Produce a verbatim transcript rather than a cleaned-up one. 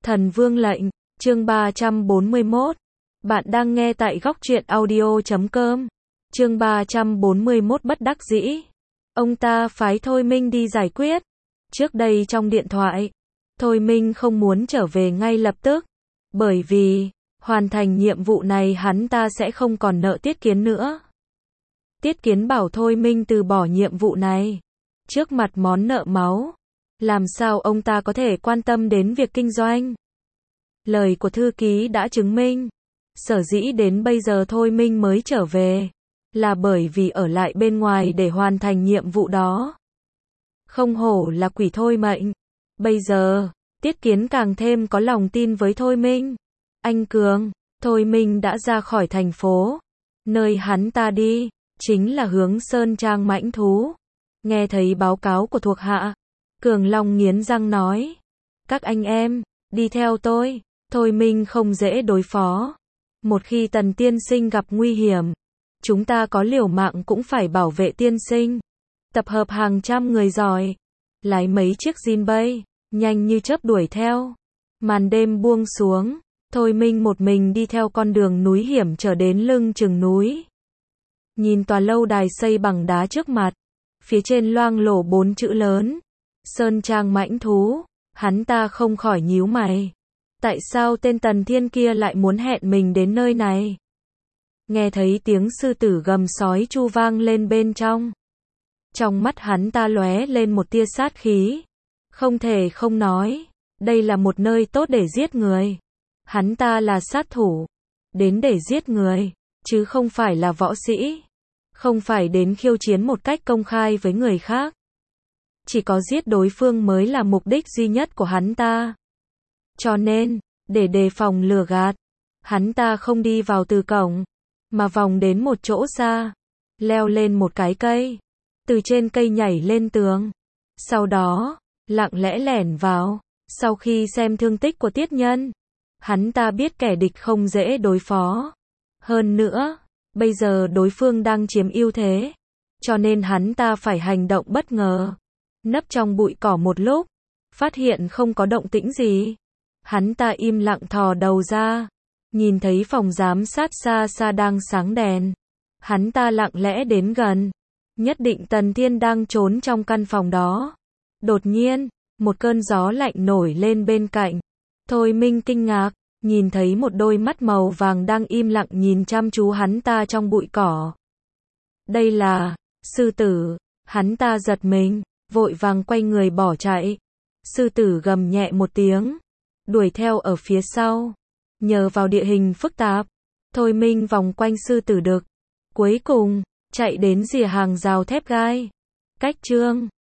Thần Vương lệnh, chương ba trăm bốn mươi mốt. Bạn đang nghe tại góc truyện audio chấm com. Chương ba trăm bốn mươi mốt bất đắc dĩ. Ông ta phái Thôi Minh đi giải quyết. Trước đây trong điện thoại, Thôi Minh không muốn trở về ngay lập tức, bởi vì hoàn thành nhiệm vụ này hắn ta sẽ không còn nợ Tiết Kiến nữa. Tiết Kiến bảo Thôi Minh từ bỏ nhiệm vụ này. Trước mặt món nợ máu, làm sao ông ta có thể quan tâm đến việc kinh doanh? Lời của thư ký đã chứng minh, sở dĩ đến bây giờ Thôi Minh mới trở về, là bởi vì ở lại bên ngoài để hoàn thành nhiệm vụ đó. Không hổ là quỷ thôi mệnh. Bây giờ, Tiết Kiến càng thêm có lòng tin với Thôi Minh. Anh Cường, Thôi Minh đã ra khỏi thành phố. Nơi hắn ta đi, chính là hướng Sơn Trang mãnh thú. Nghe thấy báo cáo của thuộc hạ, Cường Long nghiến răng nói. Các anh em, đi theo tôi. Thôi Minh không dễ đối phó. Một khi Tần tiên sinh gặp nguy hiểm, chúng ta có liều mạng cũng phải bảo vệ tiên sinh. Tập hợp hàng trăm người giỏi, lái mấy chiếc Jin bay, nhanh như chớp đuổi theo. Màn đêm buông xuống, Thôi Minh một mình đi theo con đường núi hiểm trở đến lưng chừng núi. Nhìn tòa lâu đài xây bằng đá trước mặt, phía trên loang lổ bốn chữ lớn, Sơn Trang mãnh thú, hắn ta không khỏi nhíu mày. Tại sao tên Tần Thiên kia lại muốn hẹn mình đến nơi này? Nghe thấy tiếng sư tử gầm sói chu vang lên bên trong. Trong mắt hắn ta lóe lên một tia sát khí. Không thể không nói, đây là một nơi tốt để giết người. Hắn ta là sát thủ, đến để giết người, chứ không phải là võ sĩ. Không phải đến khiêu chiến một cách công khai với người khác. Chỉ có giết đối phương mới là mục đích duy nhất của hắn ta. Cho nên, để đề phòng lừa gạt, hắn ta không đi vào từ cổng, mà vòng đến một chỗ xa, leo lên một cái cây, từ trên cây nhảy lên tường. Sau đó, lặng lẽ lẻn vào. Sau khi xem thương tích của Tiết Nhân, hắn ta biết kẻ địch không dễ đối phó. Hơn nữa, bây giờ đối phương đang chiếm ưu thế, cho nên hắn ta phải hành động bất ngờ. Nấp trong bụi cỏ một lúc, phát hiện không có động tĩnh gì. Hắn ta im lặng thò đầu ra, nhìn thấy phòng giám sát xa xa đang sáng đèn. Hắn ta lặng lẽ đến gần, nhất định Tần Thiên đang trốn trong căn phòng đó. Đột nhiên, một cơn gió lạnh nổi lên bên cạnh. Thôi Minh kinh ngạc, nhìn thấy một đôi mắt màu vàng đang im lặng nhìn chăm chú hắn ta trong bụi cỏ. Đây là sư tử. Hắn ta giật mình, vội vàng quay người bỏ chạy. Sư tử gầm nhẹ một tiếng, đuổi theo ở phía sau. Nhờ vào địa hình phức tạp, Thôi Minh vòng quanh sư tử đực, cuối cùng chạy đến rìa hàng rào thép gai. Cách chương